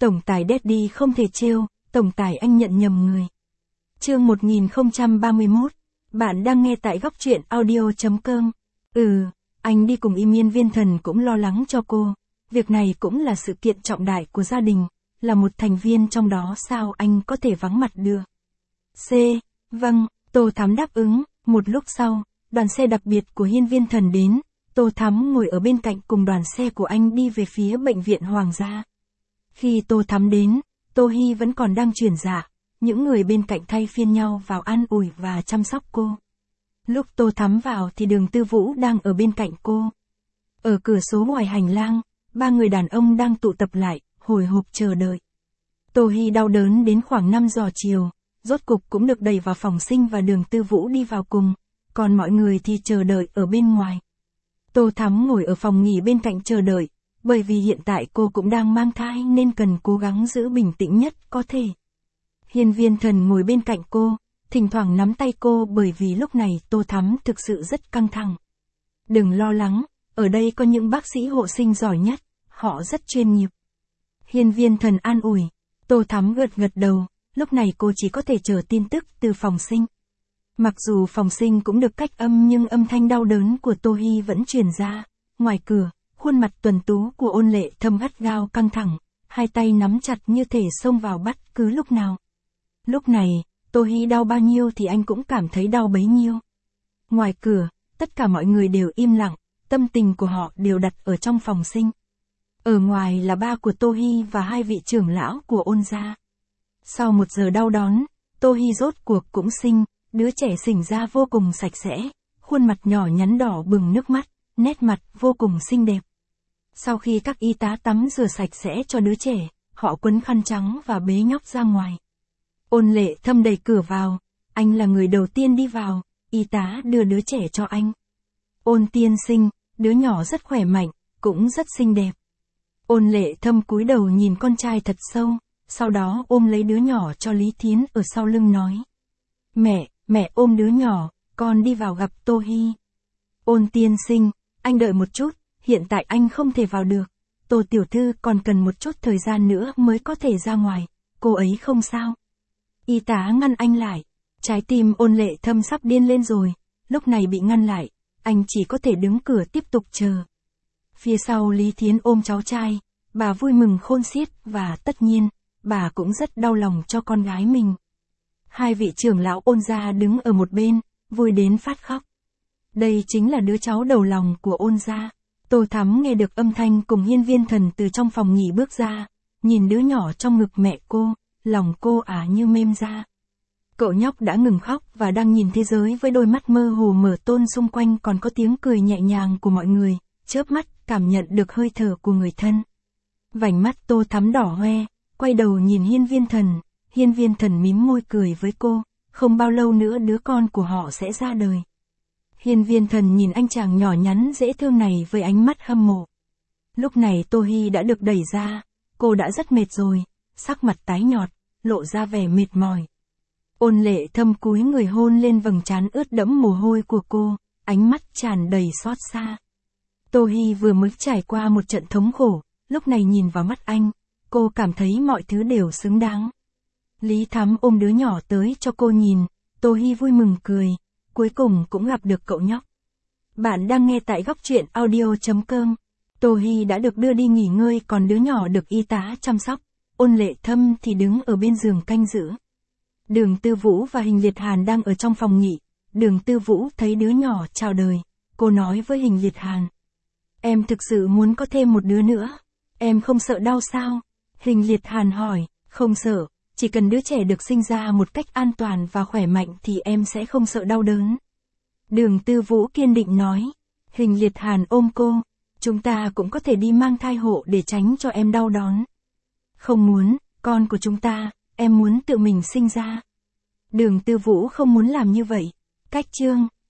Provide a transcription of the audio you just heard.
Tổng tài Daddy không thể trêu, tổng tài anh nhận nhầm người. Chương 1031, bạn đang nghe tại góc truyện audio.com. Anh đi cùng Im Hiên Viên Thần cũng lo lắng cho cô. Việc này cũng là sự kiện trọng đại của gia đình, là một thành viên trong đó sao anh có thể vắng mặt được. Vâng, Tô Thắm đáp ứng. Một lúc sau, đoàn xe đặc biệt của Hiên Viên Thần đến. Tô Thắm ngồi ở bên cạnh cùng đoàn xe của anh đi về phía bệnh viện Hoàng gia. Khi Tô Thắm đến, Tô Hy vẫn còn đang chuyển dạ. Những người bên cạnh thay phiên nhau vào an ủi và chăm sóc cô. Lúc Tô Thắm vào thì Đường Tư Vũ đang ở bên cạnh cô. Ở cửa số ngoài hành lang, ba người đàn ông đang tụ tập lại, hồi hộp chờ đợi. Tô Hy đau đớn đến khoảng 5 giờ chiều, rốt cục cũng được đẩy vào phòng sinh và Đường Tư Vũ đi vào cùng, còn mọi người thì chờ đợi ở bên ngoài. Tô Thắm ngồi ở phòng nghỉ bên cạnh chờ đợi, bởi vì hiện tại cô cũng đang mang thai nên cần cố gắng giữ bình tĩnh nhất có thể. Hiên Viên Thần ngồi bên cạnh cô, thỉnh thoảng nắm tay cô bởi vì lúc này Tô Thắm thực sự rất căng thẳng. Đừng lo lắng, ở đây có những bác sĩ hộ sinh giỏi nhất, họ rất chuyên nghiệp. Hiên Viên Thần an ủi, Tô Thắm gật đầu, lúc này cô chỉ có thể chờ tin tức từ phòng sinh. Mặc dù phòng sinh cũng được cách âm nhưng âm thanh đau đớn của Tô Hy vẫn truyền ra. Ngoài cửa, khuôn mặt tuần tú của Ôn Lệ Thâm gắt gao căng thẳng, hai tay nắm chặt như thể xông vào bất cứ lúc nào. Lúc này, Tô Hy đau bao nhiêu thì anh cũng cảm thấy đau bấy nhiêu. Ngoài cửa, tất cả mọi người đều im lặng, tâm tình của họ đều đặt ở trong phòng sinh. Ở ngoài là ba của Tô Hy và hai vị trưởng lão của Ôn gia. Sau 1 giờ đau đớn, Tô Hy rốt cuộc cũng sinh, đứa trẻ sinh ra vô cùng sạch sẽ, khuôn mặt nhỏ nhắn đỏ bừng nước mắt, nét mặt vô cùng xinh đẹp. Sau khi các y tá tắm rửa sạch sẽ cho đứa trẻ, họ quấn khăn trắng và bế nhóc ra ngoài. Ôn Lệ Thâm đẩy cửa vào, anh là người đầu tiên đi vào, y tá đưa đứa trẻ cho anh. Ôn tiên sinh, đứa nhỏ rất khỏe mạnh, cũng rất xinh đẹp. Ôn Lệ Thâm cúi đầu nhìn con trai thật sâu, sau đó ôm lấy đứa nhỏ cho Lý Thiến ở sau lưng nói. Mẹ ôm đứa nhỏ, con đi vào gặp Tô Hy. Ôn tiên sinh, anh đợi một chút, hiện tại anh không thể vào được. Tô tiểu thư còn cần một chút thời gian nữa mới có thể ra ngoài, cô ấy không sao. Y tá ngăn anh lại, trái tim Ôn Lệ Thâm sắp điên lên rồi, lúc này bị ngăn lại, anh chỉ có thể đứng cửa tiếp tục chờ. Phía sau Lý Thiến ôm cháu trai, bà vui mừng khôn xiết và tất nhiên, bà cũng rất đau lòng cho con gái mình. Hai vị trưởng lão Ôn gia đứng ở một bên, vui đến phát khóc. Đây chính là đứa cháu đầu lòng của Ôn gia. Tô Thắm nghe được âm thanh cùng Hiên Viên Thần từ trong phòng nghỉ bước ra, nhìn đứa nhỏ trong ngực mẹ cô, lòng cô như mềm ra. Cậu nhóc đã ngừng khóc và đang nhìn thế giới với đôi mắt mơ hồ mở tôn, xung quanh còn có tiếng cười nhẹ nhàng của mọi người, chớp mắt cảm nhận được hơi thở của người thân. Vành mắt Tô Thắm đỏ hoe, quay đầu nhìn Hiên Viên Thần. Hiên Viên Thần mím môi cười với cô, không bao lâu nữa đứa con của họ sẽ ra đời. Hiên Viên Thần nhìn anh chàng nhỏ nhắn dễ thương này với ánh mắt hâm mộ. Lúc này Tô Hy đã được đẩy ra, cô đã rất mệt rồi, sắc mặt tái nhợt, lộ ra vẻ mệt mỏi. Ôn Lệ Thâm cúi người hôn lên vầng trán ướt đẫm mồ hôi của cô, ánh mắt tràn đầy xót xa. Tô Hy vừa mới trải qua một trận thống khổ, lúc này nhìn vào mắt anh, cô cảm thấy mọi thứ đều xứng đáng. Lý Thắm ôm đứa nhỏ tới cho cô nhìn, Tô Hy vui mừng cười, cuối cùng cũng gặp được cậu nhóc. Bạn đang nghe tại góc truyện audio.com. Tô Hy đã được đưa đi nghỉ ngơi còn đứa nhỏ được y tá chăm sóc, Ôn Lệ Thâm thì đứng ở bên giường canh giữ. Đường Tư Vũ và Hình Liệt Hàn đang ở trong phòng nghỉ, Đường Tư Vũ thấy đứa nhỏ chào đời, cô nói với Hình Liệt Hàn. Em thực sự muốn có thêm một đứa nữa, em không sợ đau sao? Hình Liệt Hàn hỏi, không sợ. Chỉ cần đứa trẻ được sinh ra một cách an toàn và khỏe mạnh thì em sẽ không sợ đau đớn. Đường Tư Vũ kiên định nói. Hình Liệt Hàn ôm cô. Chúng ta cũng có thể đi mang thai hộ để tránh cho em đau đớn. Không muốn, con của chúng ta, em muốn tự mình sinh ra. Đường Tư Vũ không muốn làm như vậy. Cách chương.